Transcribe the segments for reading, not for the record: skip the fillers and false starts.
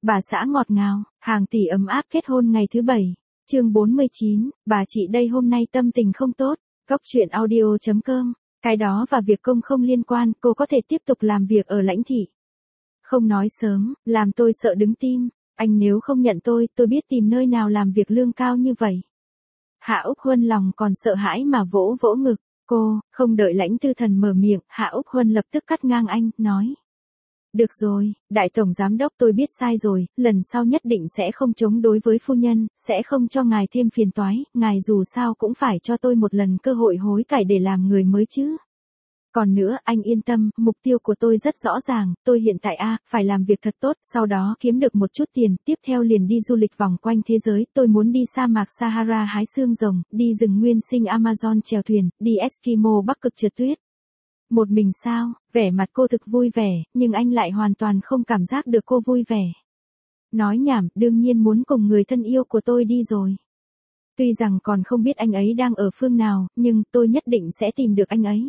Bà xã ngọt ngào, hàng tỷ ấm áp kết hôn ngày thứ 7. Chương 49, bà chị đây hôm nay tâm tình không tốt. Góc truyện audio.com. Cái đó và việc công không liên quan, cô có thể tiếp tục làm việc ở Lãnh thị. Không nói sớm, làm tôi sợ đứng tim. Anh nếu không nhận tôi biết tìm nơi nào làm việc lương cao như vậy. Hạ Úc Huân lòng còn sợ hãi mà vỗ vỗ ngực. Cô, không đợi Lãnh Tư Thần mở miệng, Hạ Úc Huân lập tức cắt ngang anh, nói. Được rồi, đại tổng giám đốc, tôi biết sai rồi, lần sau nhất định sẽ không chống đối với phu nhân, sẽ không cho ngài thêm phiền toái, ngài dù sao cũng phải cho tôi một lần cơ hội hối cải để làm người mới chứ. Còn nữa, anh yên tâm, mục tiêu của tôi rất rõ ràng, tôi hiện tại phải làm việc thật tốt, sau đó kiếm được một chút tiền, tiếp theo liền đi du lịch vòng quanh thế giới, tôi muốn đi sa mạc Sahara hái xương rồng, đi rừng nguyên sinh Amazon chèo thuyền, đi Eskimo Bắc Cực trượt tuyết. Một mình sao? Vẻ mặt cô thực vui vẻ, nhưng anh lại hoàn toàn không cảm giác được cô vui vẻ. Nói nhảm, đương nhiên muốn cùng người thân yêu của tôi đi rồi. Tuy rằng còn không biết anh ấy đang ở phương nào, nhưng tôi nhất định sẽ tìm được anh ấy.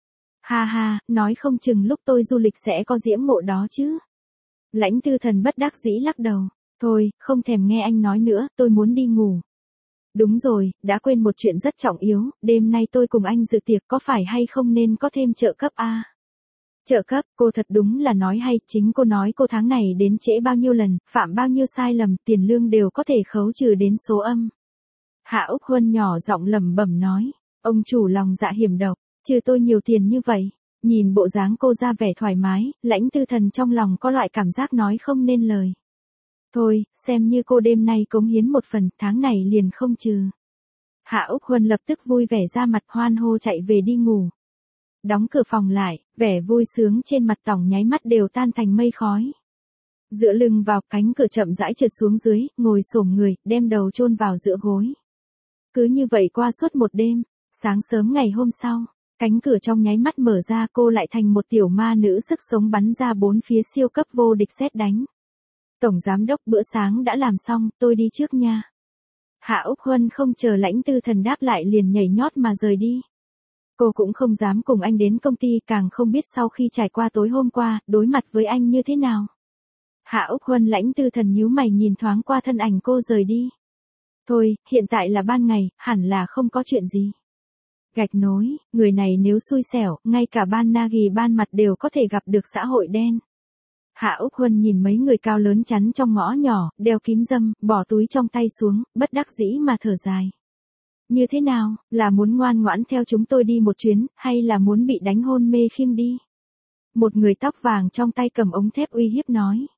Ha ha, nói không chừng lúc tôi du lịch sẽ có diễm ngộ đó chứ. Lãnh Tư Thần bất đắc dĩ lắc đầu. Thôi, không thèm nghe anh nói nữa, tôi muốn đi ngủ. Đúng rồi, đã quên một chuyện rất trọng yếu, đêm nay tôi cùng anh dự tiệc có phải hay không nên có thêm trợ cấp Trợ cấp, cô thật đúng là nói hay, chính cô nói cô tháng này đến trễ bao nhiêu lần, phạm bao nhiêu sai lầm, tiền lương đều có thể khấu trừ đến số âm. Hạ Úc Huân nhỏ giọng lẩm bẩm nói, ông chủ lòng dạ hiểm độc, trừ tôi nhiều tiền như vậy. Nhìn bộ dáng cô ra vẻ thoải mái, Lãnh Tư Thần trong lòng có loại cảm giác nói không nên lời. Thôi, xem như cô đêm nay cống hiến một phần, tháng này liền không trừ. Hạ Úc Huân lập tức vui vẻ ra mặt hoan hô chạy về đi ngủ. Đóng cửa phòng lại, vẻ vui sướng trên mặt Tổng nháy mắt đều tan thành mây khói. Dựa lưng vào cánh cửa chậm rãi trượt xuống dưới, ngồi xổm người, đem đầu chôn vào giữa gối. Cứ như vậy qua suốt một đêm, sáng sớm ngày hôm sau, cánh cửa trong nháy mắt mở ra, cô lại thành một tiểu ma nữ sức sống bắn ra bốn phía siêu cấp vô địch sét đánh. Tổng giám đốc, bữa sáng đã làm xong, tôi đi trước nha. Hạ Úc Huân không chờ Lãnh Tư Thần đáp lại liền nhảy nhót mà rời đi. Cô cũng không dám cùng anh đến công ty, càng không biết sau khi trải qua tối hôm qua, đối mặt với anh như thế nào. Hạ Úc Huân Lãnh Tư Thần nhíu mày nhìn thoáng qua thân ảnh cô rời đi. Thôi, hiện tại là ban ngày, hẳn là không có chuyện gì. Gạch nối, người này nếu xui xẻo, ngay cả ban Nagi ban mặt đều có thể gặp được xã hội đen. Hạ Úc Huân nhìn mấy người cao lớn chắn trong ngõ nhỏ, đeo kính râm, bỏ túi trong tay xuống, bất đắc dĩ mà thở dài. Như thế nào, là muốn ngoan ngoãn theo chúng tôi đi một chuyến, hay là muốn bị đánh hôn mê khiêng đi? Một người tóc vàng trong tay cầm ống thép uy hiếp nói.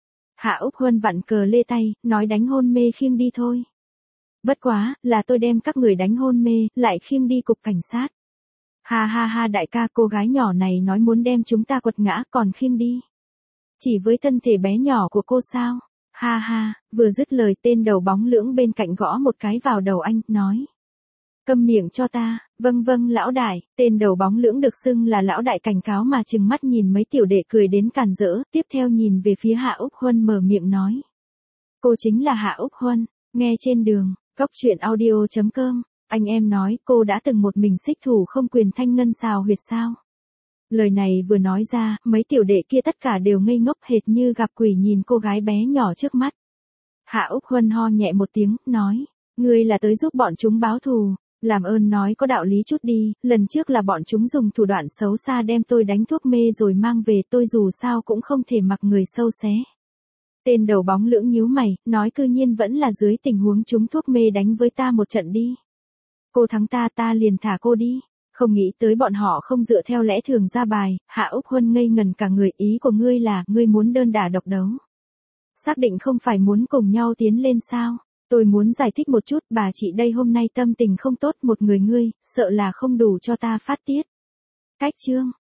Hạ Úc Huân vặn cờ lê tay, nói đánh hôn mê khiêng đi thôi. Bất quá, là tôi đem các người đánh hôn mê, lại khiêng đi cục cảnh sát. Ha ha ha, đại ca, cô gái nhỏ này nói muốn đem chúng ta quật ngã còn khiêng đi. Chỉ với thân thể bé nhỏ của cô sao? Ha ha, vừa dứt lời tên đầu bóng lưỡng bên cạnh gõ một cái vào đầu anh, nói. Câm miệng cho ta, vâng vâng lão đại, tên đầu bóng lưỡng được xưng là lão đại cảnh cáo mà trừng mắt nhìn mấy tiểu đệ cười đến càn rỡ, tiếp theo nhìn về phía Hạ Úc Huân mở miệng nói. Cô chính là Hạ Úc Huân, nghe trên đường, góc truyện audio.com, anh em nói cô đã từng một mình xích thủ không quyền thanh ngân xào huyệt sao. Lời này vừa nói ra, mấy tiểu đệ kia tất cả đều ngây ngốc hệt như gặp quỷ nhìn cô gái bé nhỏ trước mắt. Hạ Úc Huân ho nhẹ một tiếng, nói, ngươi là tới giúp bọn chúng báo thù, làm ơn nói có đạo lý chút đi, lần trước là bọn chúng dùng thủ đoạn xấu xa đem tôi đánh thuốc mê rồi mang về, tôi dù sao cũng không thể mặc người sâu xé. Tên đầu bóng lưỡng nhíu mày, nói cư nhiên vẫn là dưới tình huống chúng thuốc mê đánh với ta một trận đi. Cô thắng ta liền thả cô đi. Không nghĩ tới bọn họ không dựa theo lẽ thường ra bài, Hạ Úc Huân ngây ngần cả người, ý của ngươi là, ngươi muốn đơn đả độc đấu. Xác định không phải muốn cùng nhau tiến lên sao? Tôi muốn giải thích một chút, bà chị đây hôm nay tâm tình không tốt, một người ngươi, sợ là không đủ cho ta phát tiết. Cách chương.